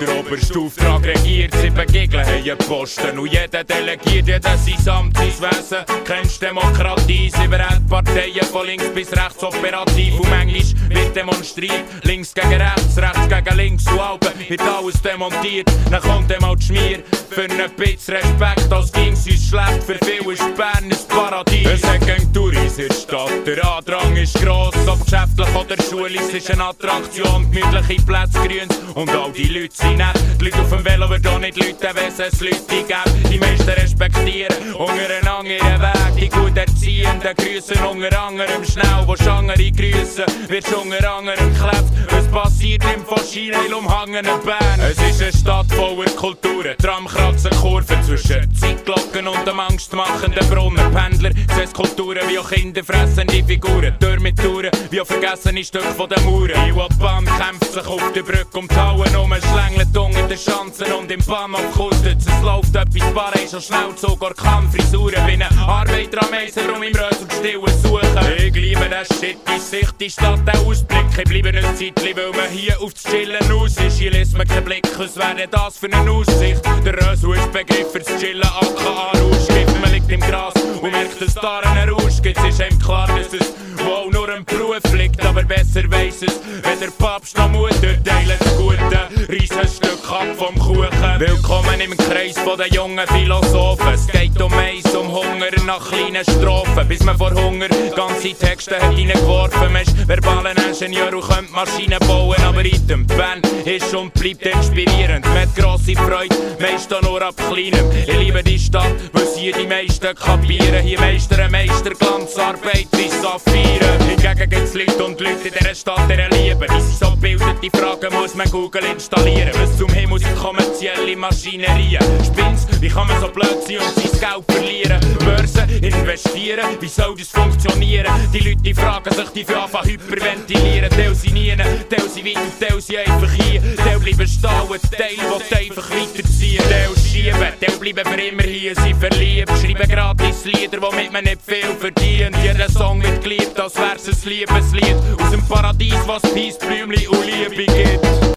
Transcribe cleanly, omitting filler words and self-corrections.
Der oberste Auftrag regiert, 7 Gegner haben einen Posten. Und jeder delegiert, jeder sein Amt, sein Wesen. Kennst Demokratie, sie berät Parteien von links bis rechts operativ. Und manchmal wird demonstriert, links gegen rechts, rechts gegen links. Und Alben wird alles demontiert, dann kommt einmal die Schmier. Für einen bisschen Respekt, als ging's uns schlecht. Für viele ist Bern ein Paradies. Es hat gegen Touris in der Stadt, der Andrang ist gross. Ob geschäftlich oder schulisch ist eine Attraktion. Gemütliche Plätze, Grüns und all die Leute sind nett. Die Leute auf dem Velo würden auch nicht Leute, wenn es Leute gibt. Die meisten respektieren untereinander ihren Weg. Die gut Erziehenden grüßen unter anderem schnell. Wo Schangere grüßen, wird unter anderem geklebt. Es passiert im Faschinheil umhangenen Bern. Es ist eine Stadt voller Kulturen. Tramkratzen, Kurven zwischen Zeitglocken und dem angstmachenden Brunnen. Pendler, Kulturen wie auch kinderfressende Figuren. Tür mit Touren, wie auch vergessene Stücke von den Mauern. Die Bahn kämpft sich auf der Brücke um die Hauen um. Schlängelt unter den Schanzen und im Bahnhof kostet es. läuft etwas Barre, schon Schnellzug, Orkanfrisuren. Wie eine Arbeiter am Eisen rum im Rös und Stillen suchen. Ich liebe das Shit, die Sicht, die Stadt, der Ausblick. Ich bleibe eine Zeit, weil man hier aufs Chillen aus ist. Hier lässt man keinen Blick, was wäre das für eine Aussicht? Der Rösel ist Begriff fürs Chillen, aka Rauschgift. Man liegt im Gras und merkt, dass da einen Rausch gibt. Es ist einem klar, dass es wohl nur ein Beruf liegt, aber besser weiss es, wenn der Papst noch Mut teilt das Gute, reiss ein Stück ab vom Kuchen. Willkommen im Kreis von den jungen Philosophen. Es geht um eins, um Hunger nach kleinen Strophen, bis man vor Hunger ganze Texte hat reingeworfen. Man ist verbalen Ingenieur und könnte Maschinen bauen, aber in dem Band ist und bleibt inspirierend. Man hat grosse Freude, meist nur ab Kleinem. Ich liebe die Stadt, weil hier die meisten kapieren. Hier meistern Meisterglanzarbeit wie Saphire. Hingegen gibt's Leute und Leute in dieser Stadt, deren Liebe. Die sind so bildet, die Fragen muss man Google installieren. Was zum Himmel sind kommerzielle Maschinerien? Spinn's, wie kann man so blöd sein und sein Geld verlieren? Börsen, investieren, wie soll das funktionieren? Die Leute die fragen sich, die für anfangen hyperventilieren. Teil sind nie, Teil sind weit und Teil sind einfach hier. Teil bleiben stehen und Teil will einfach weiterziehen. Teil schieben, Teil bleiben für immer hier, sie verliebt. Schreiben gratis Lieder, womit man nicht viel verdient. Jeder Song wird geliebt, als wär's ein Liebeslied aus dem Paradies, was Peace, Blümli und Liebe gibt.